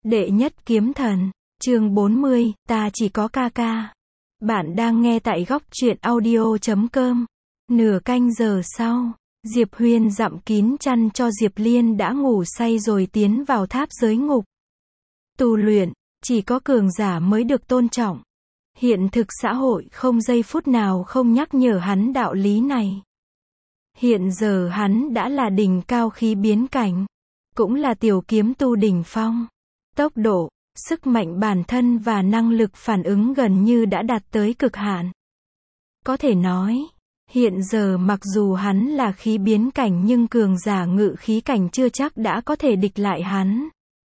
Đệ nhất kiếm thần, chương 40, ta chỉ có ca ca. Bạn đang nghe tại góc truyện audio.com. Nửa canh giờ sau, Diệp Huyền dặm kín chăn cho Diệp Liên đã ngủ say rồi tiến vào tháp giới ngục. Tu luyện, chỉ có cường giả mới được tôn trọng. Hiện thực xã hội không giây phút nào không nhắc nhở hắn đạo lý này. Hiện giờ hắn đã là đỉnh cao khí biến cảnh, cũng là tiểu kiếm tu đỉnh phong. Tốc độ, sức mạnh bản thân và năng lực phản ứng gần như đã đạt tới cực hạn. Có thể nói, hiện giờ mặc dù hắn là khí biến cảnh nhưng cường giả ngự khí cảnh chưa chắc đã có thể địch lại hắn.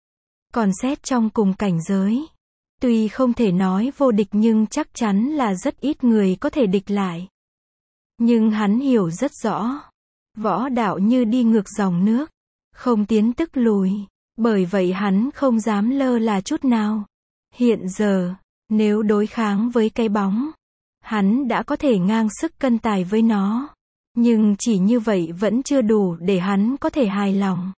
Còn xét trong cùng cảnh giới, tuy không thể nói vô địch nhưng chắc chắn là rất ít người có thể địch lại. Nhưng hắn hiểu rất rõ, võ đạo như đi ngược dòng nước, không tiến tức lùi. Bởi vậy hắn không dám lơ là chút nào. Hiện giờ, nếu đối kháng với cái bóng, hắn đã có thể ngang sức cân tài với nó. Nhưng chỉ như vậy vẫn chưa đủ để hắn có thể hài lòng.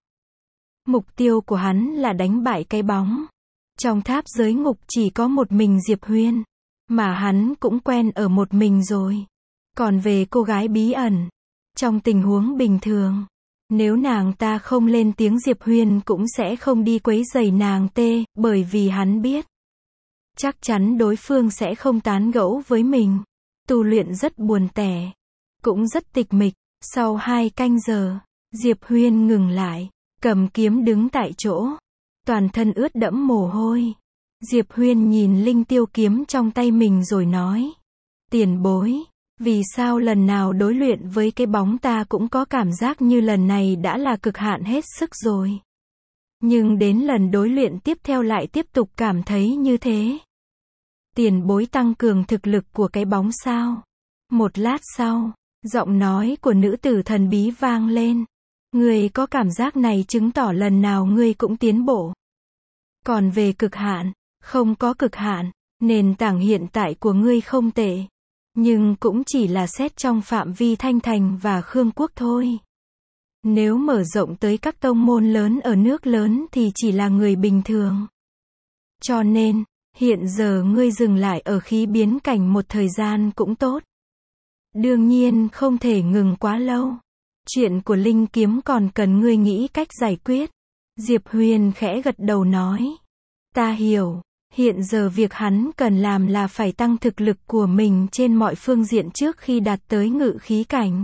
Mục tiêu của hắn là đánh bại cái bóng. Trong tháp giới ngục chỉ có một mình Diệp Huyền, mà hắn cũng quen ở một mình rồi. Còn về cô gái bí ẩn, trong tình huống bình thường, nếu nàng ta không lên tiếng Diệp Huyền cũng sẽ không đi quấy rầy nàng tê, bởi vì hắn biết chắc chắn đối phương sẽ không tán gẫu với mình. Tu luyện rất buồn tẻ, cũng rất tịch mịch. Sau 2 canh giờ, Diệp Huyền ngừng lại, cầm kiếm đứng tại chỗ, toàn thân ướt đẫm mồ hôi. Diệp Huyền nhìn linh tiêu kiếm trong tay mình rồi nói: "Tiền bối, vì sao lần nào đối luyện với cái bóng ta cũng có cảm giác như lần này đã là cực hạn hết sức rồi. Nhưng đến lần đối luyện tiếp theo lại tiếp tục cảm thấy như thế. Tiền bối tăng cường thực lực của cái bóng sao?" Một lát sau, giọng nói của nữ tử thần bí vang lên. "Ngươi có cảm giác này chứng tỏ lần nào ngươi cũng tiến bộ. Còn về cực hạn, không có cực hạn, nền tảng hiện tại của ngươi không tệ. Nhưng cũng chỉ là xét trong phạm vi Thanh Thành và Khương Quốc thôi. Nếu mở rộng tới các tông môn lớn ở nước lớn thì chỉ là người bình thường. Cho nên, hiện giờ ngươi dừng lại ở khí biến cảnh một thời gian cũng tốt. Đương nhiên không thể ngừng quá lâu. Chuyện của linh kiếm còn cần ngươi nghĩ cách giải quyết." Diệp Huyền khẽ gật đầu nói: "Ta hiểu. Hiện giờ việc hắn cần làm là phải tăng thực lực của mình trên mọi phương diện trước khi đạt tới ngự khí cảnh."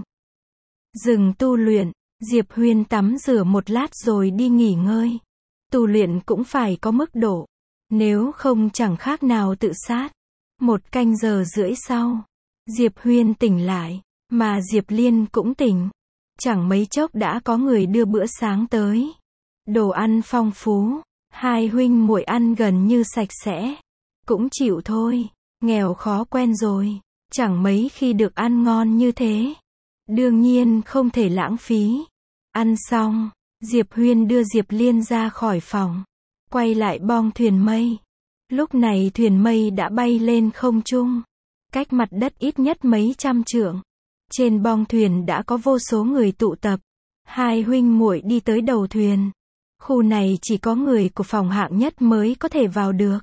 Dừng tu luyện, Diệp Huyền tắm rửa một lát rồi đi nghỉ ngơi. Tu luyện cũng phải có mức độ, nếu không chẳng khác nào tự sát. 1 canh giờ rưỡi sau, Diệp Huyền tỉnh lại, mà Diệp Liên cũng tỉnh. Chẳng mấy chốc đã có người đưa bữa sáng tới. Đồ ăn phong phú. Hai huynh muội ăn gần như sạch sẽ. Cũng chịu thôi, nghèo khó quen rồi, chẳng mấy khi được ăn ngon như thế. Đương nhiên không thể lãng phí. Ăn xong, Diệp Huyền đưa Diệp Liên ra khỏi phòng, quay lại bong thuyền mây. Lúc này thuyền mây đã bay lên không trung, cách mặt đất ít nhất mấy trăm trượng. Trên bong thuyền đã có vô số người tụ tập. Hai huynh muội đi tới đầu thuyền. Khu này chỉ có người của phòng hạng nhất mới có thể vào được.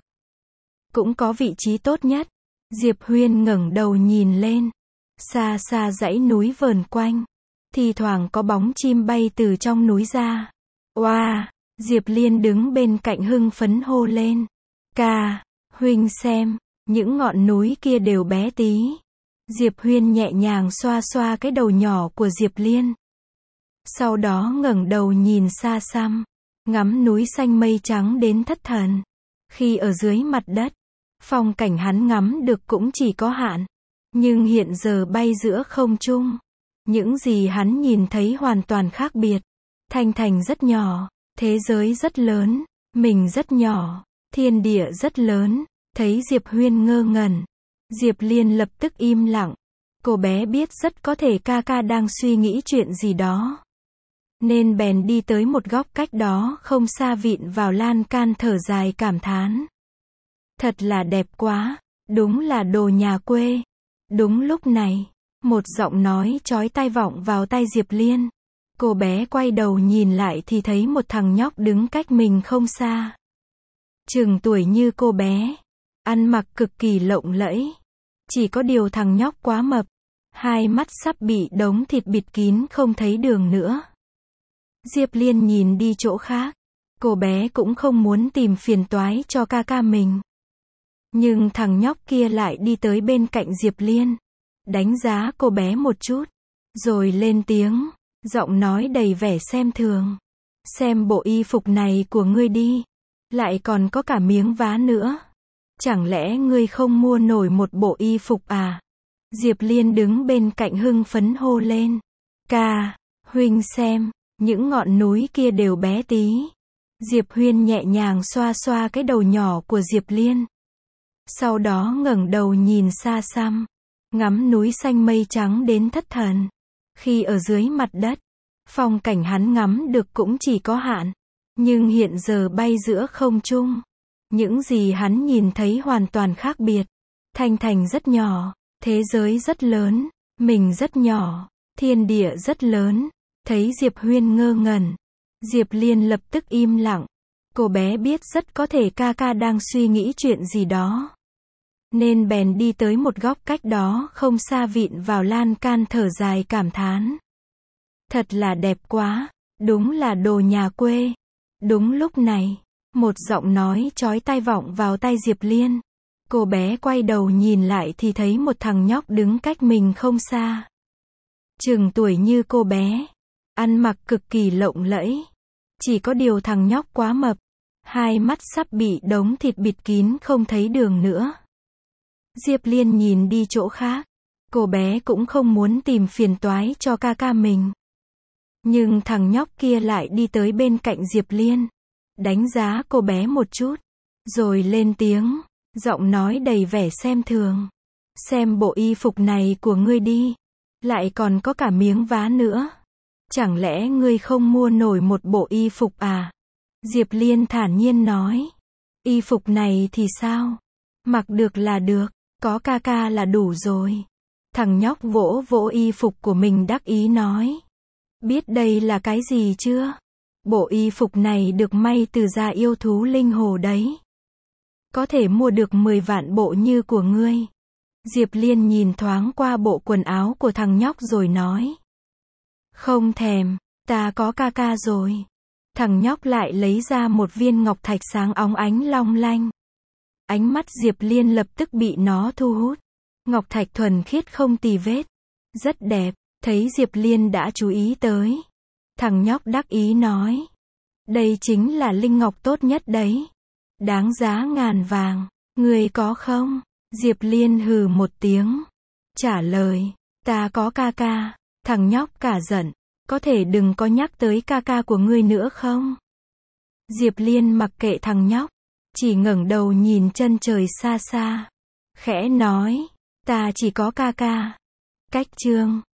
Cũng có vị trí tốt nhất. Diệp Huyền ngẩng đầu nhìn lên. Xa xa dãy núi vờn quanh. Thì thoảng có bóng chim bay từ trong núi ra. Oa! Diệp Liên đứng bên cạnh hưng phấn hô lên. "Ca, huynh xem, những ngọn núi kia đều bé tí." Diệp Huyền nhẹ nhàng xoa xoa cái đầu nhỏ của Diệp Liên. Sau đó ngẩng đầu nhìn xa xăm, ngắm núi xanh mây trắng đến thất thần. Khi ở dưới mặt đất, phong cảnh hắn ngắm được cũng chỉ có hạn. Nhưng hiện giờ bay giữa không trung, những gì hắn nhìn thấy hoàn toàn khác biệt. Thanh Thành rất nhỏ, thế giới rất lớn, mình rất nhỏ, thiên địa rất lớn. Thấy Diệp Huyền ngơ ngẩn, Diệp Liên lập tức im lặng. Cô bé biết rất có thể ca ca đang suy nghĩ chuyện gì đó, nên bèn đi tới một góc cách đó không xa vịn vào lan can thở dài cảm thán. "Thật là đẹp quá, đúng là đồ nhà quê." Đúng lúc này, một giọng nói chói tai vọng vào tai Diệp Liên. Cô bé quay đầu nhìn lại thì thấy một thằng nhóc đứng cách mình không xa. chừng tuổi như cô bé, ăn mặc cực kỳ lộng lẫy. Chỉ có điều thằng nhóc quá mập, hai mắt sắp bị đống thịt bịt kín không thấy đường nữa. Diệp Liên nhìn đi chỗ khác, cô bé cũng không muốn tìm phiền toái cho ca ca mình. Nhưng thằng nhóc kia lại đi tới bên cạnh Diệp Liên, đánh giá cô bé một chút, rồi lên tiếng, giọng nói đầy vẻ xem thường. Xem bộ y phục này của ngươi đi, lại còn có cả miếng vá nữa. Chẳng lẽ ngươi không mua nổi một bộ y phục à? Diệp Liên đứng bên cạnh hưng phấn hô lên. Ca, huynh xem, những ngọn núi kia đều bé tí. Diệp Huyên nhẹ nhàng xoa xoa cái đầu nhỏ của Diệp Liên. Sau đó ngẩng đầu nhìn xa xăm, ngắm núi xanh mây trắng đến thất thần. Khi ở dưới mặt đất, phong cảnh hắn ngắm được cũng chỉ có hạn. Nhưng hiện giờ bay giữa không trung, những gì hắn nhìn thấy hoàn toàn khác biệt. Thanh Thành rất nhỏ, thế giới rất lớn, mình rất nhỏ, thiên địa rất lớn. Thấy Diệp Huyên ngơ ngẩn, Diệp Liên lập tức im lặng. Cô bé biết rất có thể ca ca đang suy nghĩ chuyện gì đó, nên bèn đi tới một góc cách đó không xa vịn vào lan can thở dài cảm thán. Thật là đẹp quá, đúng là đồ nhà quê. Đúng lúc này, một giọng nói chói tai vọng vào tai Diệp Liên. Cô bé quay đầu nhìn lại thì thấy một thằng nhóc đứng cách mình không xa. Chừng tuổi như cô bé, ăn mặc cực kỳ lộng lẫy. Chỉ có điều thằng nhóc quá mập, hai mắt sắp bị đống thịt bịt kín không thấy đường nữa. Diệp Liên nhìn đi chỗ khác, cô bé cũng không muốn tìm phiền toái cho ca ca mình. Nhưng thằng nhóc kia lại đi tới bên cạnh Diệp Liên, đánh giá cô bé một chút, rồi lên tiếng, giọng nói đầy vẻ xem thường. Xem bộ y phục này của ngươi đi, lại còn có cả miếng vá nữa. Chẳng lẽ ngươi không mua nổi một bộ y phục à? Diệp Liên thản nhiên nói. Y phục này thì sao? Mặc được là được, có ca ca là đủ rồi. Thằng nhóc vỗ vỗ y phục của mình đắc ý nói. Biết đây là cái gì chưa? Bộ y phục này được may từ da yêu thú linh hồ đấy. Có thể mua được 10 vạn bộ như của ngươi. Diệp Liên nhìn thoáng qua bộ quần áo của thằng nhóc rồi nói. Không thèm, ta có ca ca rồi. Thằng nhóc lại lấy ra một viên ngọc thạch sáng óng ánh long lanh. Ánh mắt Diệp Liên lập tức bị nó thu hút. Ngọc thạch thuần khiết không tì vết. Rất đẹp, thấy Diệp Liên đã chú ý tới. Thằng nhóc đắc ý nói. Đây chính là linh ngọc tốt nhất đấy. Đáng giá ngàn vàng. Người có không? Diệp Liên hừ một tiếng. Trả lời. Ta có ca ca. Thằng nhóc cả giận. Có thể đừng có nhắc tới ca ca của ngươi nữa không? Diệp Liên mặc kệ thằng nhóc. Chỉ ngẩng đầu nhìn chân trời xa xa. Khẽ nói. Ta chỉ có ca ca. Cách chương